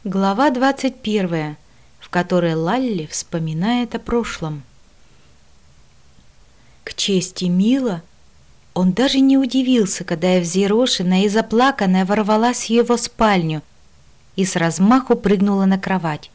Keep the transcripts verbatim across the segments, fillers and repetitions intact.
Глава двадцать первая, в которой Лалли вспоминает о прошлом. К чести Мила, он даже не удивился, когда я взъерошенная и заплаканная ворвалась в его спальню и с размаху прыгнула на кровать.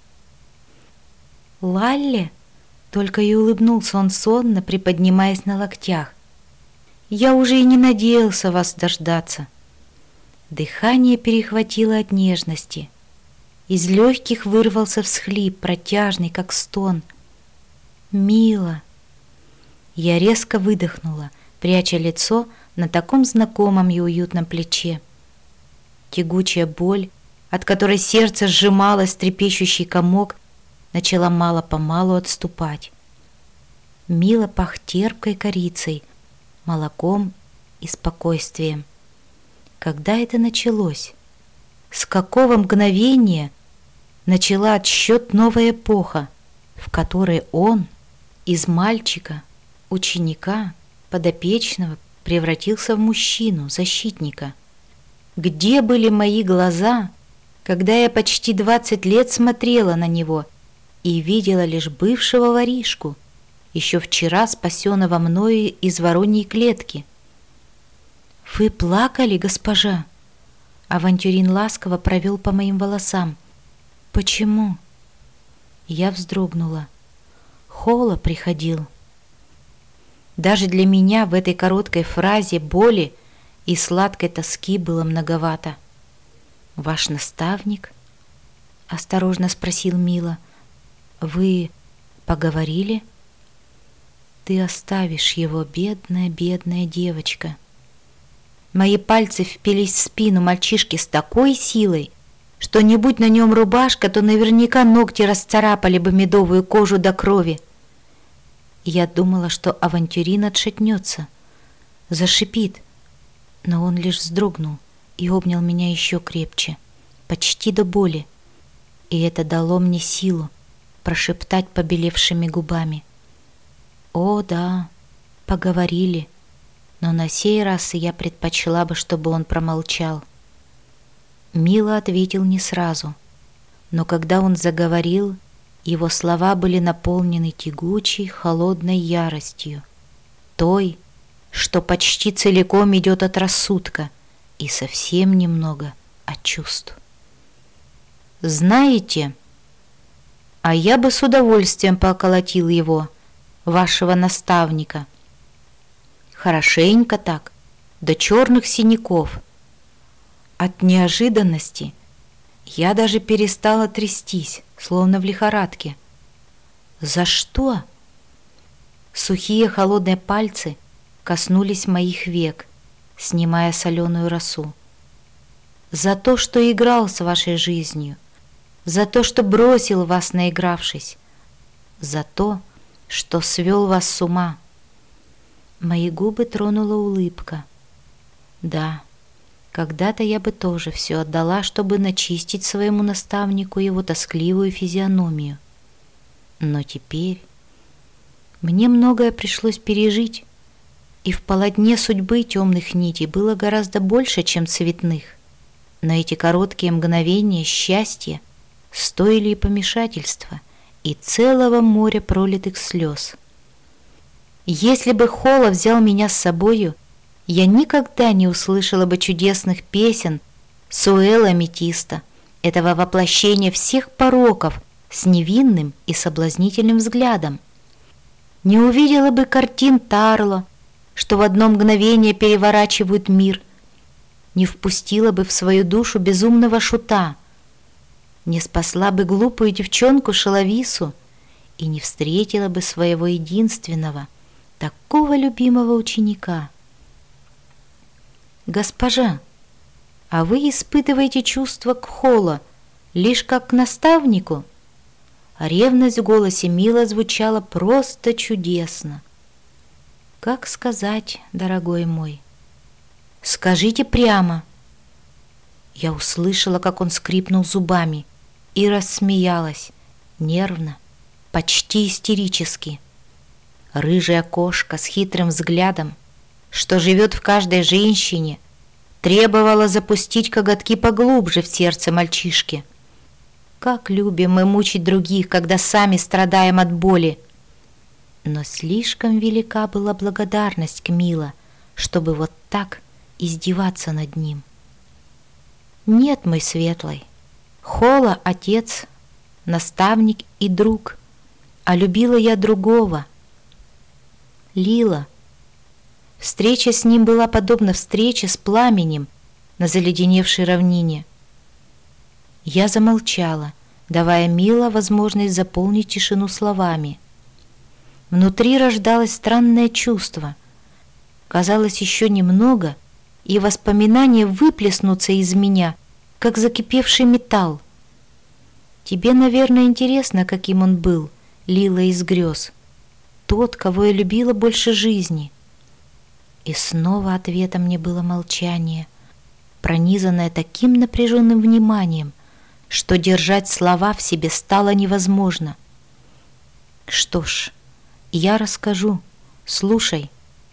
«Лалли?» — только и улыбнулся он сонно, приподнимаясь на локтях. «Я уже и не надеялся вас дождаться». Дыхание перехватило от нежности. Из легких вырвался всхлип, протяжный, как стон. «Мила!» Я резко выдохнула, пряча лицо на таком знакомом и уютном плече. Тягучая боль, от которой сердце сжималось, трепещущий комок, начала мало-помалу отступать. Мила пах терпкой корицей, молоком и спокойствием. Когда это началось? С какого мгновения начала отсчет новая эпоха, в которой он из мальчика, ученика, подопечного превратился в мужчину, защитника? Где были мои глаза, когда я почти двадцать лет смотрела на него и видела лишь бывшего воришку, еще вчера спасенного мною из вороньей клетки? «Вы плакали, госпожа?» Авантюрин ласково провел по моим волосам. «Почему?» Я вздрогнула. Хола приходил. Даже для меня в этой короткой фразе боли и сладкой тоски было многовато. «Ваш наставник?» — осторожно спросил Мила. «Вы поговорили?» «Ты оставишь его, бедная, бедная девочка». Мои пальцы впились в спину мальчишки с такой силой, что не будь на нем рубашка, то наверняка ногти расцарапали бы медовую кожу до крови. Я думала, что авантюрин отшатнется, зашипит, но он лишь вздрогнул и обнял меня еще крепче, почти до боли, и это дало мне силу прошептать побелевшими губами: «О, да, поговорили». Но на сей раз я предпочла бы, чтобы он промолчал. Мила ответил не сразу, но когда он заговорил, его слова были наполнены тягучей, холодной яростью, той, что почти целиком идет от рассудка и совсем немного от чувств. «Знаете, а я бы с удовольствием поколотил его, вашего наставника. Хорошенько так, до черных синяков». От неожиданности я даже перестала трястись, словно в лихорадке. «За что?» Сухие холодные пальцы коснулись моих век, снимая соленую росу. «За то, что играл с вашей жизнью, за то, что бросил вас, наигравшись, за то, что свел вас с ума». Мои губы тронула улыбка. Да, когда-то я бы тоже все отдала, чтобы начистить своему наставнику его тоскливую физиономию. Но теперь мне многое пришлось пережить, и в полотне судьбы темных нитей было гораздо больше, чем цветных. Но эти короткие мгновения счастья стоили и помешательства, и целого моря пролитых слез. Если бы Хола взял меня с собою, я никогда не услышала бы чудесных песен Суэла Аметиста, этого воплощения всех пороков с невинным и соблазнительным взглядом. Не увидела бы картин Тарло, что в одно мгновение переворачивают мир, не впустила бы в свою душу безумного шута, не спасла бы глупую девчонку Шеловису и не встретила бы своего единственного, такого любимого ученика. «Госпожа, а вы испытываете чувства к Хола лишь как к наставнику?» Ревность в голосе Мила звучала просто чудесно. «Как сказать, дорогой мой? Скажите прямо». Я услышала, как он скрипнул зубами, и рассмеялась, нервно, почти истерически. Рыжая кошка с хитрым взглядом, что живет в каждой женщине, требовала запустить коготки поглубже в сердце мальчишки. Как любим мы мучить других, когда сами страдаем от боли. Но слишком велика была благодарность к Мила, чтобы вот так издеваться над ним. Нет, мой светлый, Хола — отец, наставник и друг, а любила я другого, Лила. Встреча с ним была подобна встрече с пламенем на заледеневшей равнине. Я замолчала, давая Мила возможность заполнить тишину словами. Внутри рождалось странное чувство. Казалось, еще немного, и воспоминания выплеснутся из меня, как закипевший металл. Тебе, наверное, интересно, каким он был, Лила из грез. Тот, кого я любила больше жизни. И снова ответом мне было молчание, пронизанное таким напряженным вниманием, что держать слова в себе стало невозможно. Что ж, я расскажу, слушай.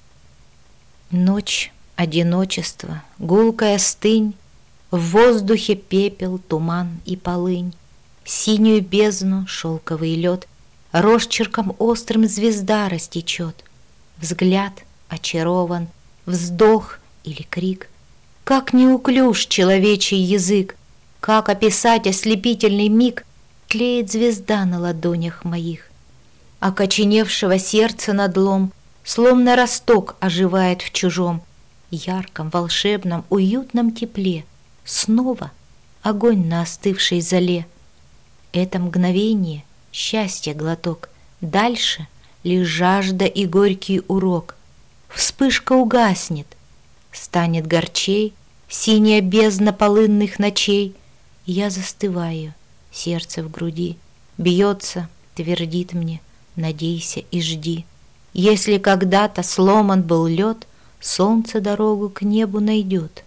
Ночь, одиночество, гулкая стынь, в воздухе пепел, туман и полынь, синюю бездну, шелковый лед, росчерком острым звезда растечет, взгляд очарован, вздох или крик. Как неуклюж человечий язык, как описать ослепительный миг, тлеет звезда на ладонях моих. Окоченевшего сердца надлом, словно росток оживает в чужом, ярком, волшебном, уютном тепле. Снова огонь на остывшей золе. Это мгновение — счастье глоток, дальше лишь жажда и горький урок. Вспышка угаснет, станет горчей синяя бездна полынных ночей. Я застываю, сердце в груди бьется, твердит мне: надейся и жди. Если когда-то сломан был лед, солнце дорогу к небу найдет.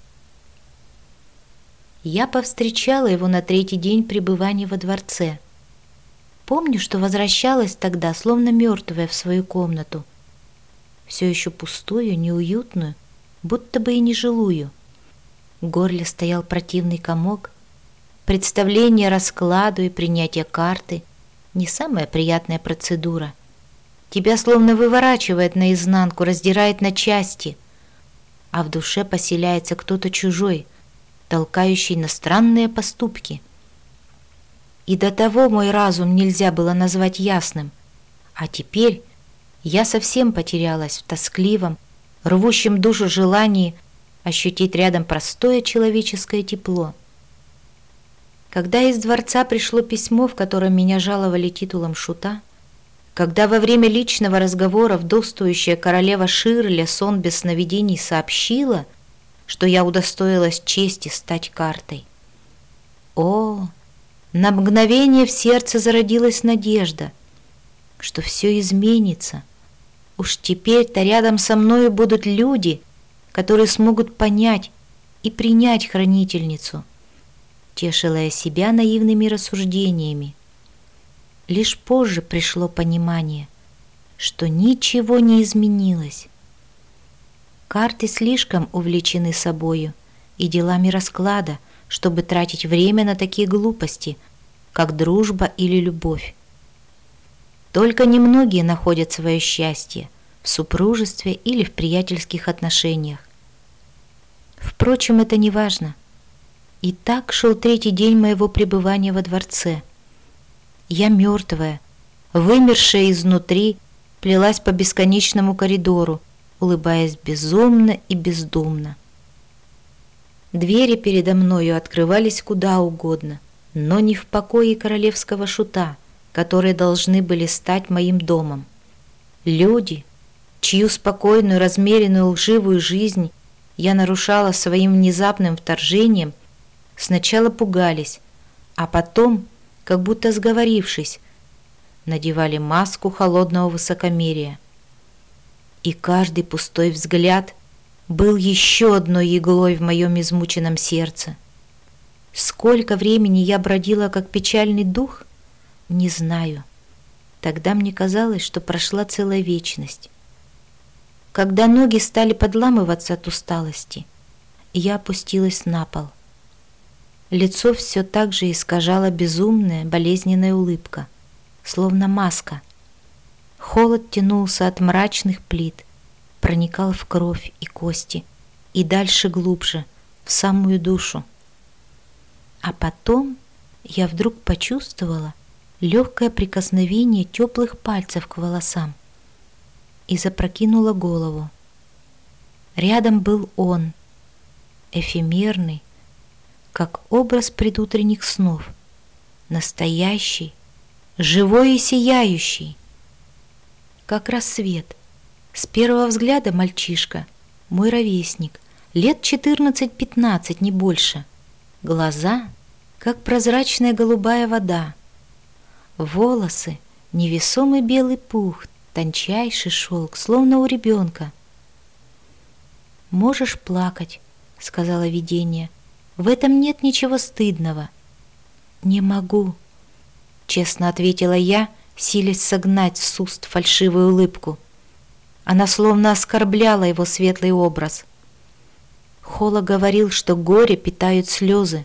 Я повстречала его на третий день пребывания во дворце. Помню, что возвращалась тогда, словно мертвая, в свою комнату, все еще пустую, неуютную, будто бы и нежилую. В горле стоял противный комок. Представление раскладу и принятие карты — не самая приятная процедура. Тебя словно выворачивает наизнанку, раздирает на части, а в душе поселяется кто-то чужой, толкающий на странные поступки. И до того мой разум нельзя было назвать ясным, а теперь я совсем потерялась в тоскливом, рвущем душу желании ощутить рядом простое человеческое тепло. Когда из дворца пришло письмо, в котором меня жаловали титулом шута, когда во время личного разговора вдовствующая королева Ширля сон без сновидений сообщила, что я удостоилась чести стать картой. О, на мгновение в сердце зародилась надежда, что все изменится. Уж теперь-то рядом со мною будут люди, которые смогут понять и принять хранительницу. Тешила я себя наивными рассуждениями. Лишь позже пришло понимание, что ничего не изменилось. Карты слишком увлечены собою и делами расклада, чтобы тратить время на такие глупости, как дружба или любовь. Только немногие находят свое счастье в супружестве или в приятельских отношениях. Впрочем, это не важно. И так шел третий день моего пребывания во дворце. Я мертвая, вымершая изнутри, плелась по бесконечному коридору, улыбаясь безумно и бездумно. Двери передо мною открывались куда угодно, но не в покое королевского шута, которые должны были стать моим домом. Люди, чью спокойную, размеренную, лживую жизнь я нарушала своим внезапным вторжением, сначала пугались, а потом, как будто сговорившись, надевали маску холодного высокомерия. И каждый пустой взгляд был еще одной иглой в моем измученном сердце. Сколько времени я бродила, как печальный дух, не знаю. Тогда мне казалось, что прошла целая вечность. Когда ноги стали подламываться от усталости, я опустилась на пол. Лицо все так же искажала безумная, болезненная улыбка, словно маска. Холод тянулся от мрачных плит, проникал в кровь и кости, и дальше глубже, в самую душу. А потом я вдруг почувствовала легкое прикосновение теплых пальцев к волосам и запрокинула голову. Рядом был он, эфемерный, как образ предутренних снов, настоящий, живой и сияющий, как рассвет. С первого взгляда мальчишка, мой ровесник, лет четырнадцать-пятнадцать, не больше. Глаза, как прозрачная голубая вода. Волосы, невесомый белый пух, тончайший шелк, словно у ребенка. «Можешь плакать», — сказала видение. «В этом нет ничего стыдного». «Не могу», — честно ответила я, силясь согнать с уст фальшивую улыбку. Она словно оскорбляла его светлый образ. Хола говорил, что горе питают слезы.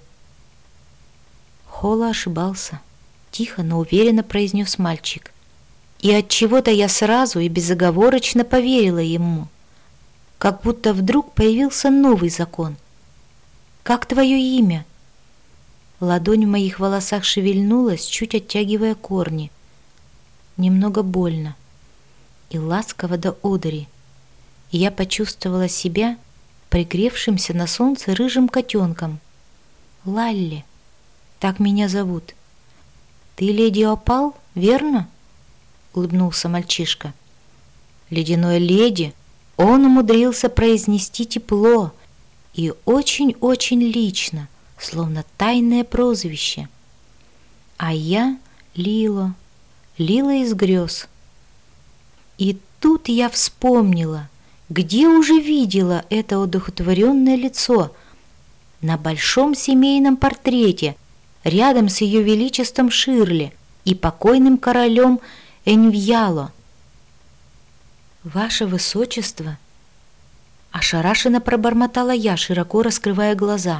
Хола ошибался. Тихо, но уверенно произнес мальчик. И от чего-то я сразу и безоговорочно поверила ему. Как будто вдруг появился новый закон. «Как твое имя?» Ладонь в моих волосах шевельнулась, чуть оттягивая корни. Немного больно и ласково до одури. И я почувствовала себя пригревшимся на солнце рыжим котенком. «Лалли, так меня зовут». «Ты леди Опал, верно?» — улыбнулся мальчишка. Ледяной леди он умудрился произнести тепло и очень-очень лично, словно тайное прозвище. А я Лила, Лила из грез. И тут я вспомнила, где уже видела это одухотворенное лицо. На большом семейном портрете, рядом с ее величеством Ширли и покойным королем Эньвьяло. «Ваше высочество!» Ошарашенно пробормотала я, широко раскрывая глаза.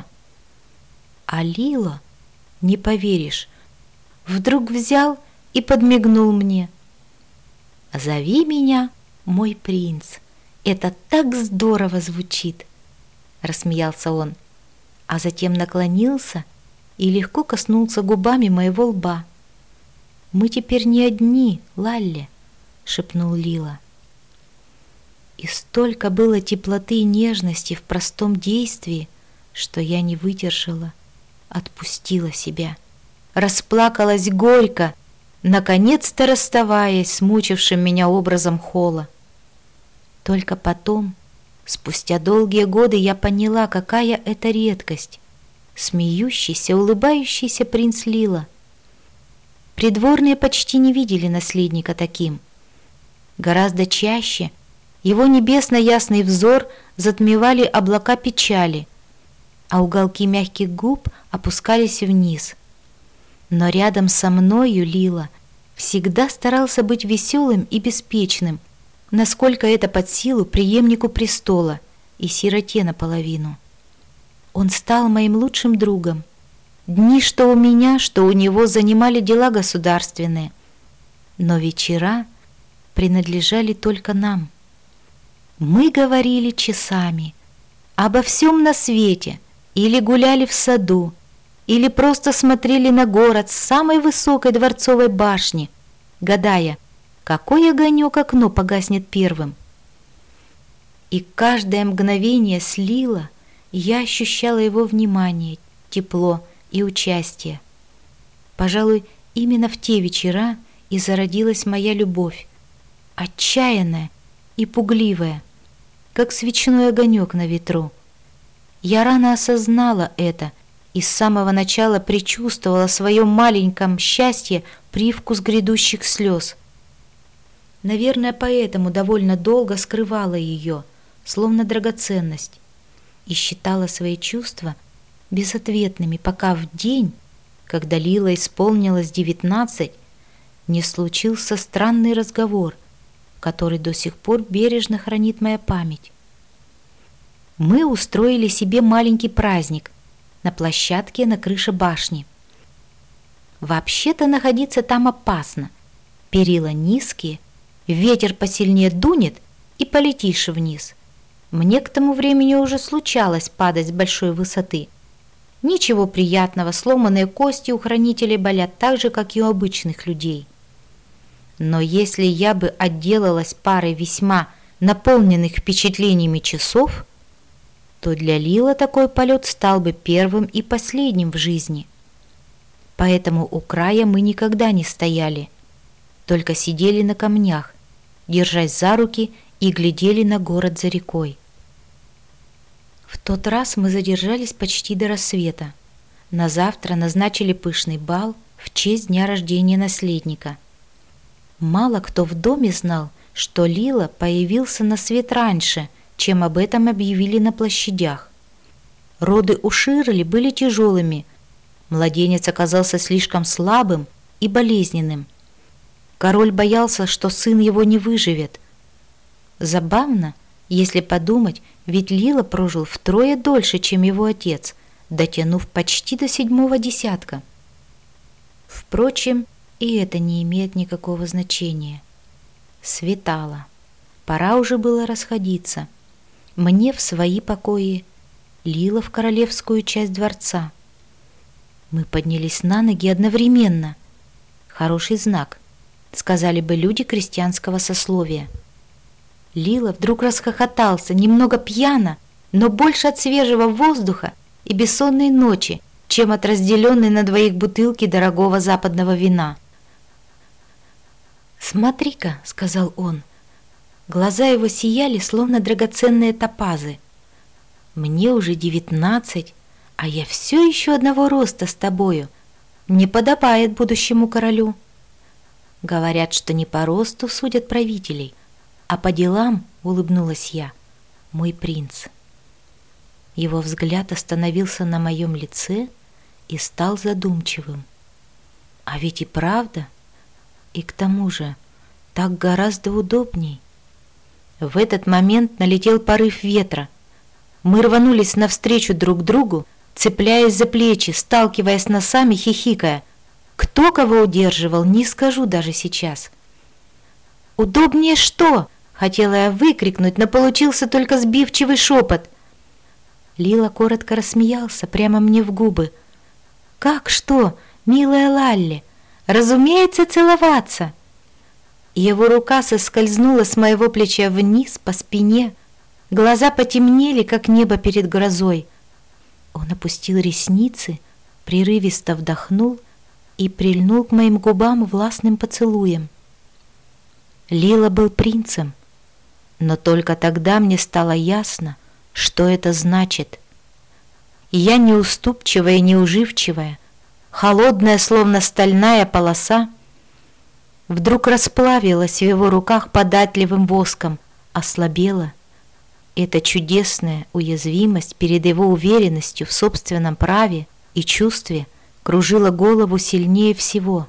А Лила, не поверишь, вдруг взял и подмигнул мне. «Зови меня, мой принц, это так здорово звучит!» Рассмеялся он, а затем наклонился и легко коснулся губами моего лба. «Мы теперь не одни, Лалли», — шепнул Лила. И столько было теплоты и нежности в простом действии, что я не выдержала, отпустила себя, расплакалась горько, наконец-то расставаясь с мучившим меня образом Хола. Только потом, спустя долгие годы, я поняла, какая это редкость — смеющийся, улыбающийся принц Лила. Придворные почти не видели наследника таким. Гораздо чаще его небесно-ясный взор затмевали облака печали, а уголки мягких губ опускались вниз. Но рядом со мною Лила всегда старался быть веселым и беспечным, насколько это под силу преемнику престола и сироте наполовину. Он стал моим лучшим другом. Дни, что у меня, что у него, занимали дела государственные, но вечера принадлежали только нам. Мы говорили часами обо всем на свете, или гуляли в саду, или просто смотрели на город с самой высокой дворцовой башни, гадая, какой огонек окно погаснет первым. И каждое мгновение с Лила я ощущала его внимание, тепло и участие. Пожалуй, именно в те вечера и зародилась моя любовь, отчаянная и пугливая, как свечной огонек на ветру. Я рано осознала это и с самого начала предчувствовала в своем маленьком счастье привкус грядущих слез. Наверное, поэтому довольно долго скрывала ее, словно драгоценность, и считала свои чувства безответными, пока в день, когда Лила исполнилось девятнадцать, не случился странный разговор, который до сих пор бережно хранит моя память. Мы устроили себе маленький праздник, на площадке на крыше башни. Вообще-то находиться там опасно. Перила низкие, ветер посильнее дунет и полетишь вниз. Мне к тому времени уже случалось падать с большой высоты. Ничего приятного, сломанные кости у хранителей болят так же, как и у обычных людей. Но если я бы отделалась парой весьма наполненных впечатлениями часов, то для Лила такой полет стал бы первым и последним в жизни. Поэтому у края мы никогда не стояли, только сидели на камнях, держась за руки и глядели на город за рекой. В тот раз мы задержались почти до рассвета. На завтра назначили пышный бал в честь дня рождения наследника. Мало кто в доме знал, что Лила появился на свет раньше, чем об этом объявили на площадях. Роды у Ширли были тяжелыми. Младенец оказался слишком слабым и болезненным. Король боялся, что сын его не выживет. Забавно, если подумать, ведь Лила прожил втрое дольше, чем его отец, дотянув почти до седьмого десятка. Впрочем, и это не имеет никакого значения. Светало. Пора уже было расходиться. Мне в свои покои, Лила в королевскую часть дворца. Мы поднялись на ноги одновременно. Хороший знак, сказали бы люди крестьянского сословия. Лила вдруг расхохотался, немного пьяно, но больше от свежего воздуха и бессонной ночи, чем от разделенной на двоих бутылки дорогого западного вина. «Смотри-ка», — сказал он. Глаза его сияли, словно драгоценные топазы. «Мне уже девятнадцать, а я все еще одного роста с тобою. Не подобает будущему королю». Говорят, что не по росту судят правителей, а по делам, улыбнулась я, мой принц. Его взгляд остановился на моем лице и стал задумчивым. А ведь и правда, и к тому же так гораздо удобней. В этот момент налетел порыв ветра. Мы рванулись навстречу друг другу, цепляясь за плечи, сталкиваясь носами, хихикая. Кто кого удерживал, не скажу даже сейчас. «Удобнее что?» — хотела я выкрикнуть, но получился только сбивчивый шепот. Лила коротко рассмеялся прямо мне в губы. «Как что, милая Лалли? Разумеется, целоваться!» Его рука соскользнула с моего плеча вниз по спине. Глаза потемнели, как небо перед грозой. Он опустил ресницы, прерывисто вдохнул и прильнул к моим губам властным поцелуем. Лила был принцем, но только тогда мне стало ясно, что это значит. Я неуступчивая и неуживчивая, холодная, словно стальная полоса, вдруг расплавилась в его руках податливым воском, ослабела. Эта чудесная уязвимость перед его уверенностью в собственном праве и чувстве кружила голову сильнее всего.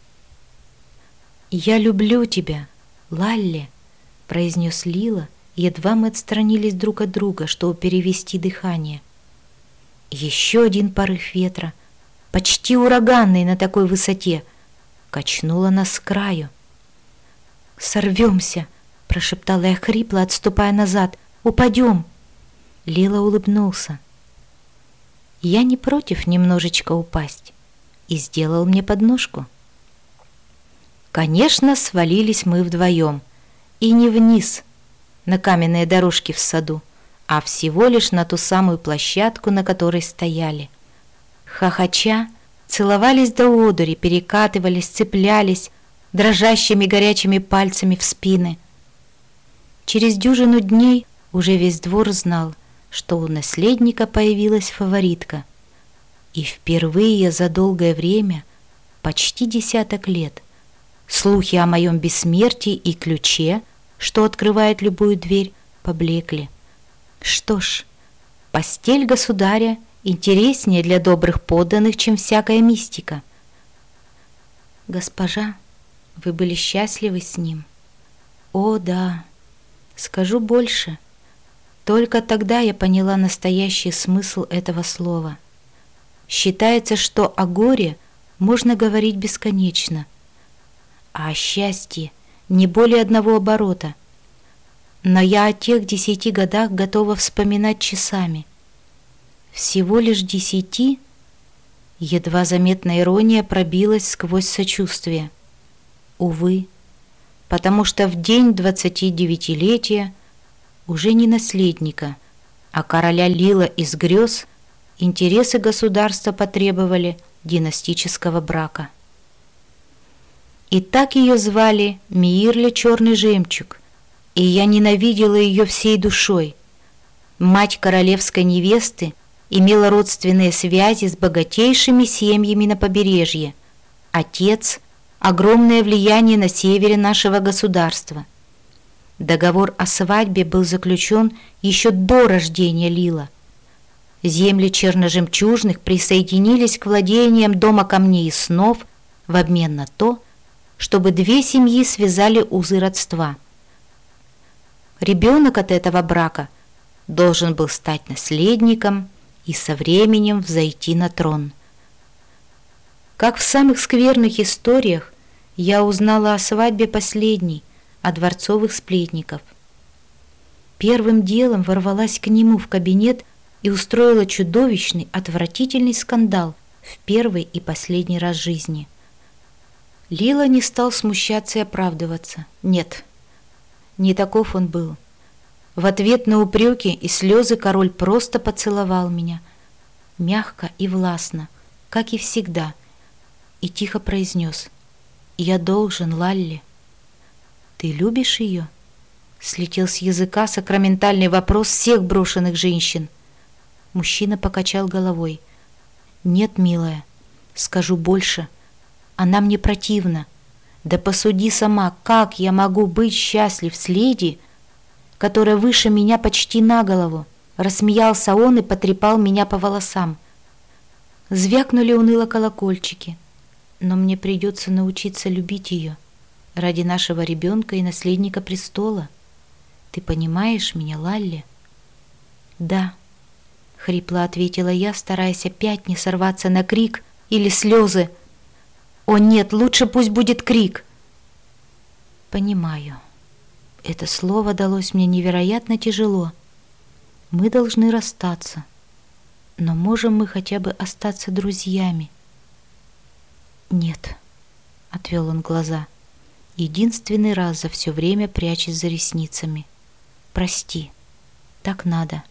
«Я люблю тебя, Лалли», — произнес Лила, едва мы отстранились друг от друга, чтобы перевести дыхание. Еще один порыв ветра, почти ураганный на такой высоте, качнуло нас к краю. «Сорвемся», — прошептала я хрипло, отступая назад. «Упадем!» Лила улыбнулся. «Я не против немножечко упасть», и сделал мне подножку. Конечно, свалились мы вдвоем, и не вниз, на каменные дорожки в саду, а всего лишь на ту самую площадку, на которой стояли. Хохоча, целовались до одури, перекатывались, цеплялись дрожащими горячими пальцами в спины. Через дюжину дней уже весь двор знал, что у наследника появилась фаворитка. И впервые за долгое время, почти десяток лет, слухи о моем бессмертии и ключе, что открывает любую дверь, поблекли. Что ж, постель государя интереснее для добрых подданных, чем всякая мистика. «Госпожа, вы были счастливы с ним?» «О, да, скажу больше. Только тогда я поняла настоящий смысл этого слова. Считается, что о горе можно говорить бесконечно, а о счастье не более одного оборота. Но я о тех десяти годах готова вспоминать часами. Всего лишь десяти? Едва заметная ирония пробилась сквозь сочувствие. Увы, потому что в день двадцатидевятилетия уже не наследника, а короля Лила из грез интересы государства потребовали династического брака. И так ее звали Миирля Черный Жемчуг, и я ненавидела ее всей душой. Мать королевской невесты имела родственные связи с богатейшими семьями на побережье. Отец – огромное влияние на севере нашего государства. Договор о свадьбе был заключен еще до рождения Лила. Земли черножемчужных присоединились к владениям дома камней и снов в обмен на то, чтобы две семьи связали узы родства. Ребенок от этого брака должен был стать наследником и со временем взойти на трон. Как в самых скверных историях, я узнала о свадьбе последней, о дворцовых сплетников. Первым делом ворвалась к нему в кабинет и устроила чудовищный, отвратительный скандал в первый и последний раз в жизни. Лила не стал смущаться и оправдываться. Нет, не таков он был. В ответ на упреки и слезы король просто поцеловал меня, мягко и властно, как и всегда, и тихо произнес: «Я должен, Лалли». «Ты любишь ее?» Слетел с языка сакраментальный вопрос всех брошенных женщин. Мужчина покачал головой. «Нет, милая, скажу больше. Она мне противна. Да посуди сама, как я могу быть счастлив с леди, которая выше меня почти на голову?» Рассмеялся он и потрепал меня по волосам. Звякнули уныло колокольчики. Но мне придется научиться любить ее ради нашего ребенка и наследника престола. Ты понимаешь меня, Лалли? Да, хрипло ответила я, стараясь опять не сорваться на крик или слезы. О нет, лучше пусть будет крик. Понимаю. Это слово далось мне невероятно тяжело. Мы должны расстаться. Но можем мы хотя бы остаться друзьями? Нет, отвел он глаза, единственный раз за все время прячась за ресницами. Прости, так надо.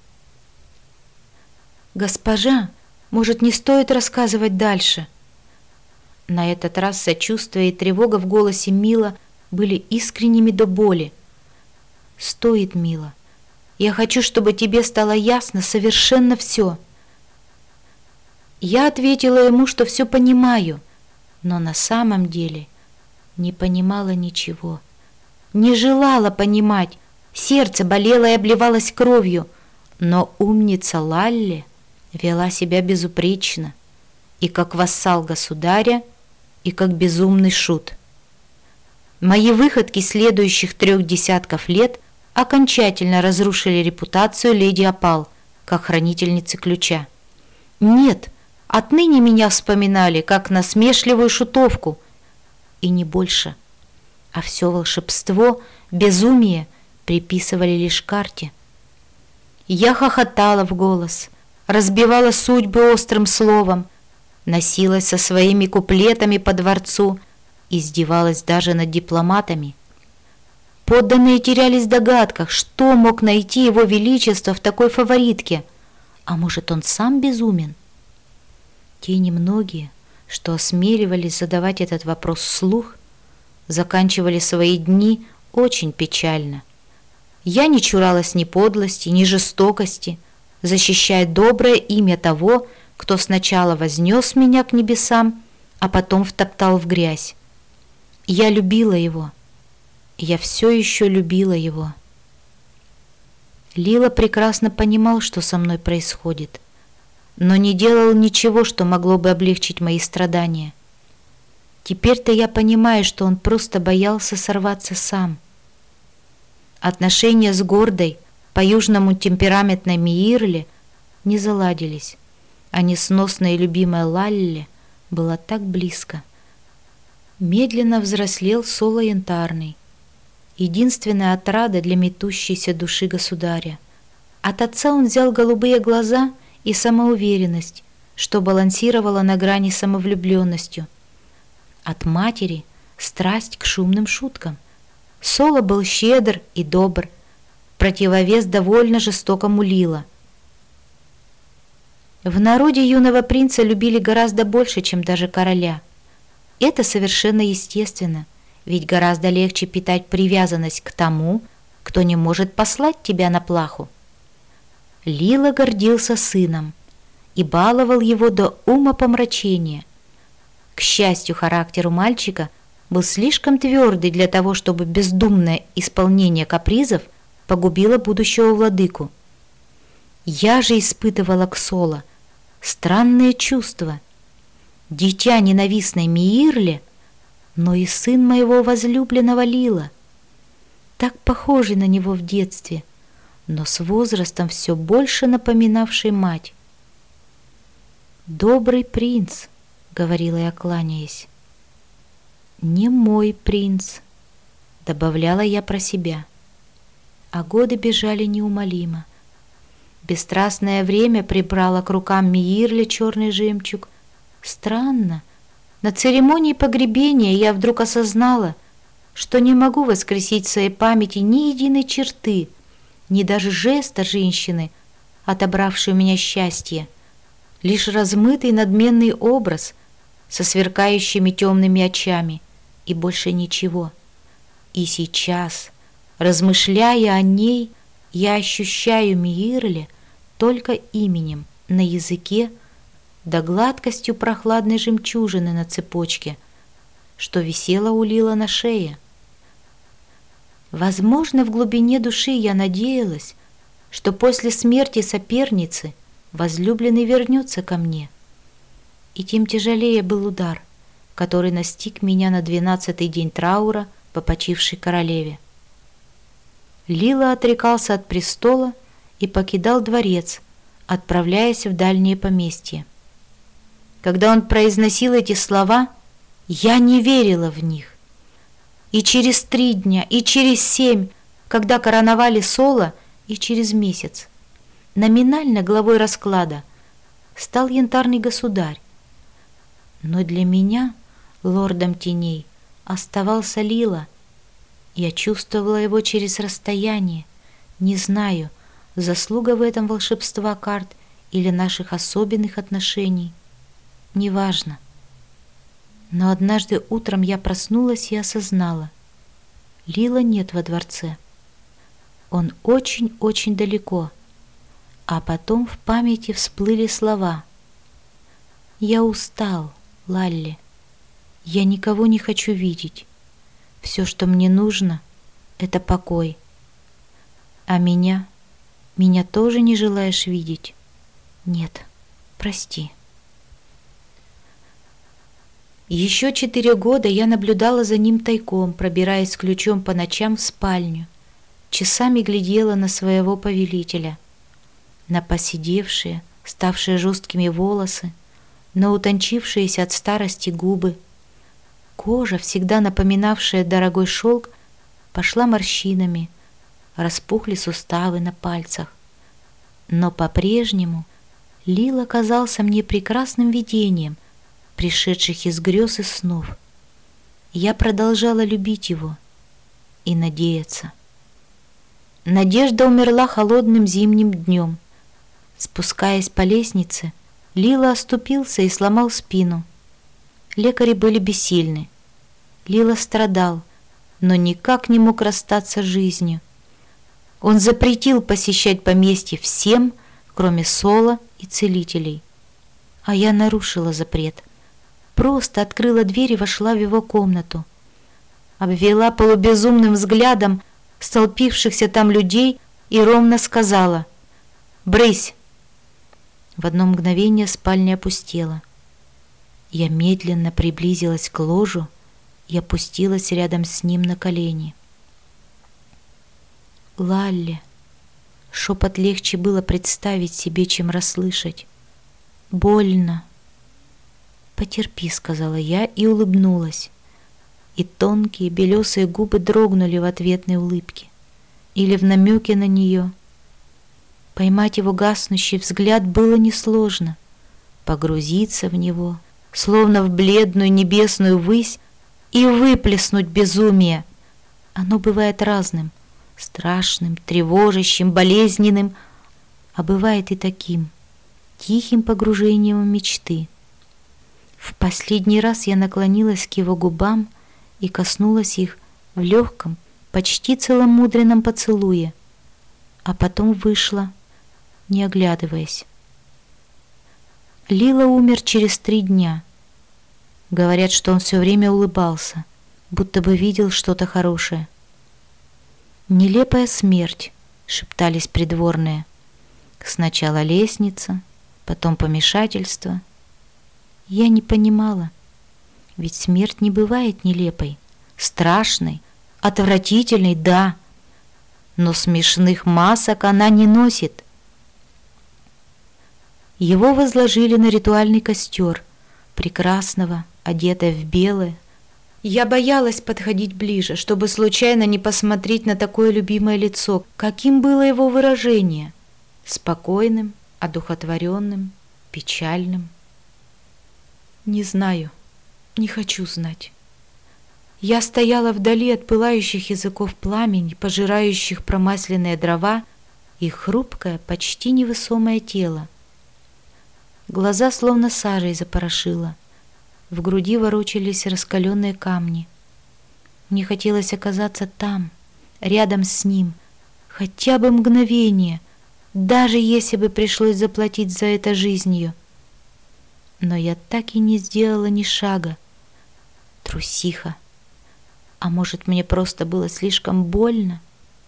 Госпожа, может, не стоит рассказывать дальше? На этот раз сочувствие и тревога в голосе Мила были искренними до боли. Стоит, Мила. Я хочу, чтобы тебе стало ясно совершенно все. Я ответила ему, что все понимаю, но на самом деле не понимала ничего. Не желала понимать. Сердце болело и обливалось кровью. Но умница Лалли вела себя безупречно. И как вассал государя, и как безумный шут. Мои выходки следующих трех десятков лет окончательно разрушили репутацию леди Опал как хранительницы ключа. Нет, отныне меня вспоминали как насмешливую шутовку, и не больше. А все волшебство, безумие приписывали лишь карте. Я хохотала в голос, разбивала судьбы острым словом, носилась со своими куплетами по дворцу, издевалась даже над дипломатами. Подданные терялись в догадках, что мог найти его величество в такой фаворитке. А может, он сам безумен? Те немногие, что осмеливались задавать этот вопрос вслух, заканчивали свои дни очень печально. Я не чуралась ни подлости, ни жестокости, защищая доброе имя того, кто сначала вознес меня к небесам, а потом втоптал в грязь. Я любила его. Я все еще любила его. Лила прекрасно понимал, что со мной происходит, но не делал ничего, что могло бы облегчить мои страдания. Теперь-то я понимаю, что он просто боялся сорваться сам. Отношения с гордой, по-южному темпераментной Миирле не заладились. а несносная и любимая Лалли была так близко. Медленно взрослел Соло Янтарный, единственная отрада для метущейся души государя. От отца он взял голубые глаза и самоуверенность, что балансировала на грани самовлюбленностью. От матери страсть к шумным шуткам. Соло был щедр и добр, противовес довольно жестокому Лила. В народе юного принца любили гораздо больше, чем даже короля. Это совершенно естественно, ведь гораздо легче питать привязанность к тому, кто не может послать тебя на плаху. Лила гордился сыном и баловал его до умопомрачения. К счастью, характер у мальчика был слишком твердый для того, чтобы бездумное исполнение капризов погубило будущего владыку. Я же испытывала к Соло странные чувства. Дитя ненавистной Миирле, но и сын моего возлюбленного Лила, так похожий на него в детстве, но с возрастом все больше напоминавший мать. «Добрый принц», — говорила я, кланяясь. «Не мой принц», — добавляла я про себя. А годы бежали неумолимо. Бесстрастное время прибрало к рукам Миирле черный жемчуг. Странно, на церемонии погребения я вдруг осознала, что не могу воскресить в своей памяти ни единой черты, ни даже жеста женщины, отобравшей у меня счастье, лишь размытый надменный образ со сверкающими темными очами и больше ничего. И сейчас, размышляя о ней, я ощущаю Миирле только именем на языке, да гладкостью прохладной жемчужины на цепочке, что висела у Лила на шее. Возможно, в глубине души я надеялась, что после смерти соперницы возлюбленный вернется ко мне. И тем тяжелее был удар, который настиг меня на двенадцатый день траура по почившей королеве. Лила отрекался от престола и покидал дворец, отправляясь в дальнее поместье. Когда он произносил эти слова, я не верила в них. И через три дня, и через семь, когда короновали Соло, и через месяц. Номинально главой расклада стал Янтарный государь. Но для меня, лордом теней, оставался Лила. Я чувствовала его через расстояние. Не знаю, заслуга в этом волшебства карт или наших особенных отношений. Неважно. Но однажды утром я проснулась и осознала: Лила нет во дворце. Он очень-очень далеко. А потом в памяти всплыли слова: «Я устал, Лалли. Я никого не хочу видеть. Все, что мне нужно, это покой. А меня, меня тоже не желаешь видеть? Нет, прости». Еще четыре года я наблюдала за ним тайком, пробираясь ключом по ночам в спальню. Часами глядела на своего повелителя, на поседевшие, ставшие жесткими волосы, на утончившиеся от старости губы. Кожа, всегда напоминавшая дорогой шелк, пошла морщинами, распухли суставы на пальцах. Но по-прежнему Лила казался мне прекрасным видением, пришедших из грез и снов. Я продолжала любить его и надеяться. Надежда умерла холодным зимним днем. Спускаясь по лестнице, Лила оступился и сломал спину. Лекари были бессильны. Лила страдал, но никак не мог расстаться с жизнью. Он запретил посещать поместье всем, кроме Соло и целителей. А я нарушила запрет. Просто открыла дверь и вошла в его комнату. Обвела полубезумным взглядом столпившихся там людей и ровно сказала: «Брысь!» В одно мгновение спальня опустела. Я медленно приблизилась к ложу и опустилась рядом с ним на колени. «Лалли!» Шепот легче было представить себе, чем расслышать. больно. «Потерпи», — сказала я и улыбнулась. И тонкие белесые губы дрогнули в ответной улыбке или в намеке на нее. Поймать его гаснущий взгляд было несложно. Погрузиться в него, словно в бледную небесную высь, и выплеснуть безумие. Оно бывает разным, страшным, тревожащим, болезненным, а бывает и таким, тихим погружением в мечты. В последний раз я наклонилась к его губам и коснулась их в легком, почти целомудренном поцелуе, а потом вышла, не оглядываясь. Лила умер через три дня. Говорят, что он все время улыбался, будто бы видел что-то хорошее. «Нелепая смерть», — шептались придворные. Сначала лестница, потом помешательство. Я не понимала, ведь смерть не бывает нелепой, страшной, отвратительной, да, но смешных масок она не носит. Его возложили на ритуальный костер, прекрасного, одетая в белое. Я боялась подходить ближе, чтобы случайно не посмотреть на такое любимое лицо. Каким было его выражение? Спокойным, одухотворенным, печальным? Не знаю, не хочу знать. Я стояла вдали от пылающих языков пламени, пожирающих промасленные дрова, и хрупкое, почти невесомое тело. Глаза словно сажей запорошило. В груди ворочались раскаленные камни. Мне хотелось оказаться там, рядом с ним, хотя бы мгновение, даже если бы пришлось заплатить за это жизнью. Но я так и не сделала ни шага. Трусиха. А может, мне просто было слишком больно?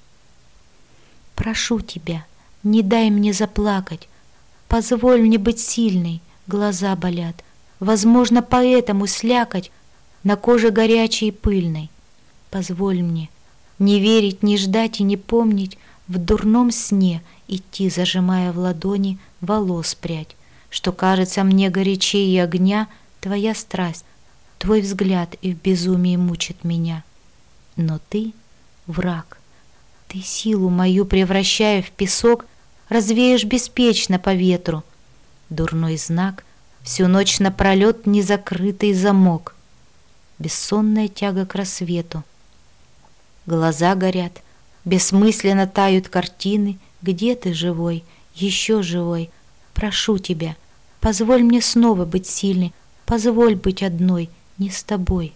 «Прошу тебя, не дай мне заплакать. Позволь мне быть сильной, глаза болят. Возможно, поэтому слякоть на коже горячей и пыльной. Позволь мне не верить, не ждать и не помнить, в дурном сне идти, зажимая в ладони волос прядь, что кажется мне горячее огня твоя страсть, твой взгляд и в безумии мучит меня. Но ты — враг, ты силу мою, превращая в песок, развеешь беспечно по ветру. Дурной знак — всю ночь напролет незакрытый замок, бессонная тяга к рассвету. Глаза горят, бессмысленно тают картины. Где ты, живой, еще живой? Прошу тебя, позволь мне снова быть сильной, позволь быть одной, не с тобой.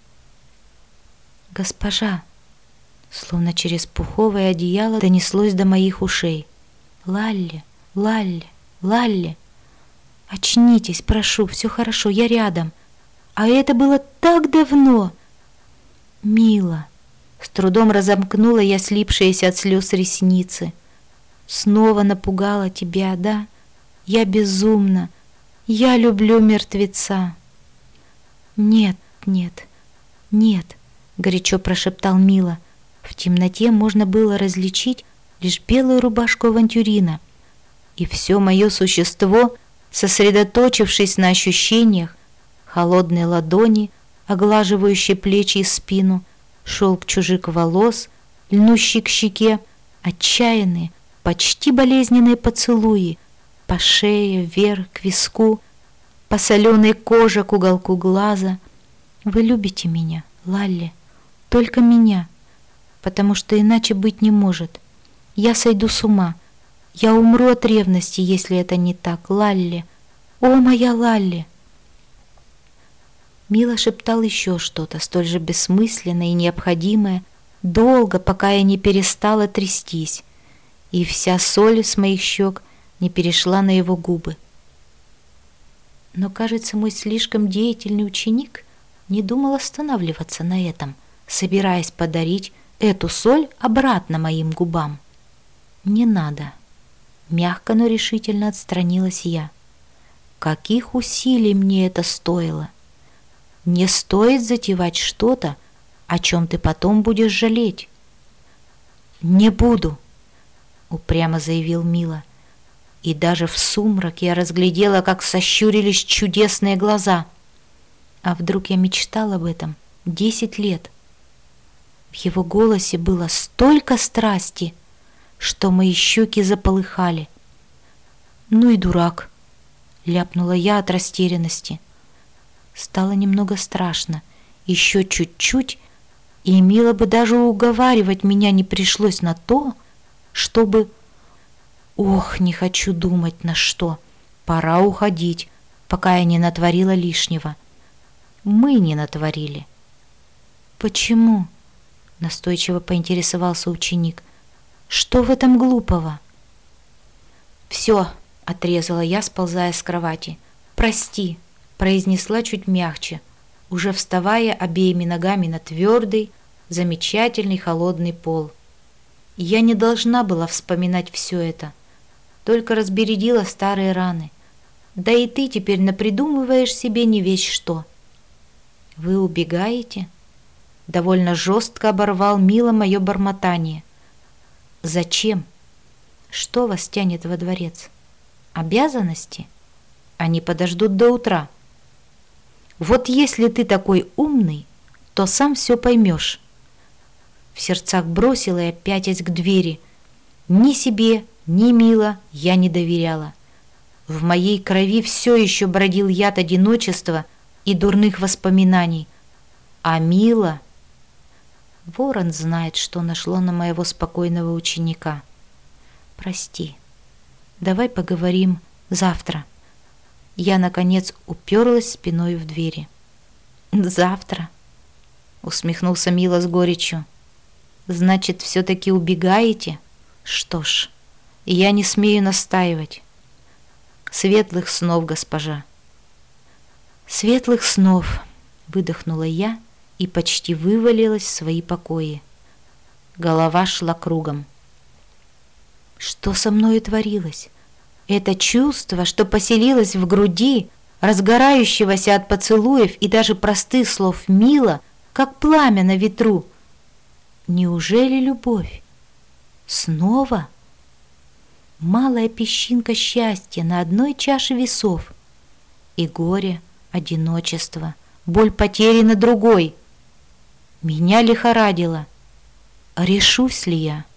Госпожа, словно через пуховое одеяло донеслось до моих ушей. Лалли, Лалли, Лалли. Очнитесь, прошу, все хорошо, я рядом. А это было так давно. Мила, с трудом разомкнула я слипшиеся от слез ресницы. Снова напугала тебя, да? Я безумна. Я люблю мертвеца. Нет, нет, нет, горячо прошептал Мила. В темноте можно было различить лишь белую рубашку авантюрина. И все мое существо, сосредоточившись на ощущениях, холодные ладони, оглаживающие плечи и спину, шелк чужих волос, льнущий к щеке, отчаянные, почти болезненные поцелуи по шее, вверх, к виску, по соленой коже к уголку глаза. Вы любите меня, Лалли, только меня, потому что иначе быть не может. Я сойду с ума. Я умру от ревности, если это не так, Лалли. О, моя Лалли!» Мила шептал еще что-то, столь же бессмысленное и необходимое, долго, пока я не перестала трястись, и вся соль с моих щек не перешла на его губы. Но, кажется, мой слишком деятельный ученик не думал останавливаться на этом, собираясь подарить эту соль обратно моим губам. «Не надо», — мягко, но решительно отстранилась я. «Каких усилий мне это стоило? Не стоит затевать что-то, о чем ты потом будешь жалеть». «Не буду», — упрямо заявил Мила. И даже в сумрак я разглядела, как сощурились чудесные глаза. А вдруг я мечтала об этом десять лет? В его голосе было столько страсти, что мои щеки заполыхали. «Ну и дурак!» — ляпнула я от растерянности. Стало немного страшно. Еще чуть-чуть, и Мила бы даже уговаривать меня не пришлось на то, чтобы... Ох, не хочу думать на что. Пора уходить, пока я не натворила лишнего. Мы не натворили. Почему? Настойчиво поинтересовался ученик. Что в этом глупого? Все, отрезала я, сползая с кровати. Прости, произнесла чуть мягче, уже вставая обеими ногами на твердый, замечательный холодный пол. Я не должна была вспоминать все это, только разбередила старые раны. Да и ты теперь напридумываешь себе не весь что. Вы убегаете? Довольно жестко оборвал Мила мое бормотание. Зачем? Что вас тянет во дворец? Обязанности? Они подождут до утра. Вот если ты такой умный, то сам все поймешь. В сердцах бросила я, пятясь к двери. Ни себе, ни Мила я не доверяла. В моей крови все еще бродил яд одиночества и дурных воспоминаний. А Мила... Ворон знает, что нашло на моего спокойного ученика. Прости. Давай поговорим завтра. Я, наконец, уперлась спиной в двери. Завтра? Усмехнулся Мила с горечью. Значит, все-таки убегаете? Что ж, я не смею настаивать. Светлых снов, госпожа. Светлых снов, выдохнула я и почти вывалилась в свои покои. Голова шла кругом. Что со мной творилось? Это чувство, что поселилось в груди, разгорающегося от поцелуев и даже простых слов Мила, как пламя на ветру. Неужели любовь? Снова? Малая песчинка счастья на одной чаше весов. И горе, одиночество, боль потери на другой. Меня лихорадило. Решусь ли я?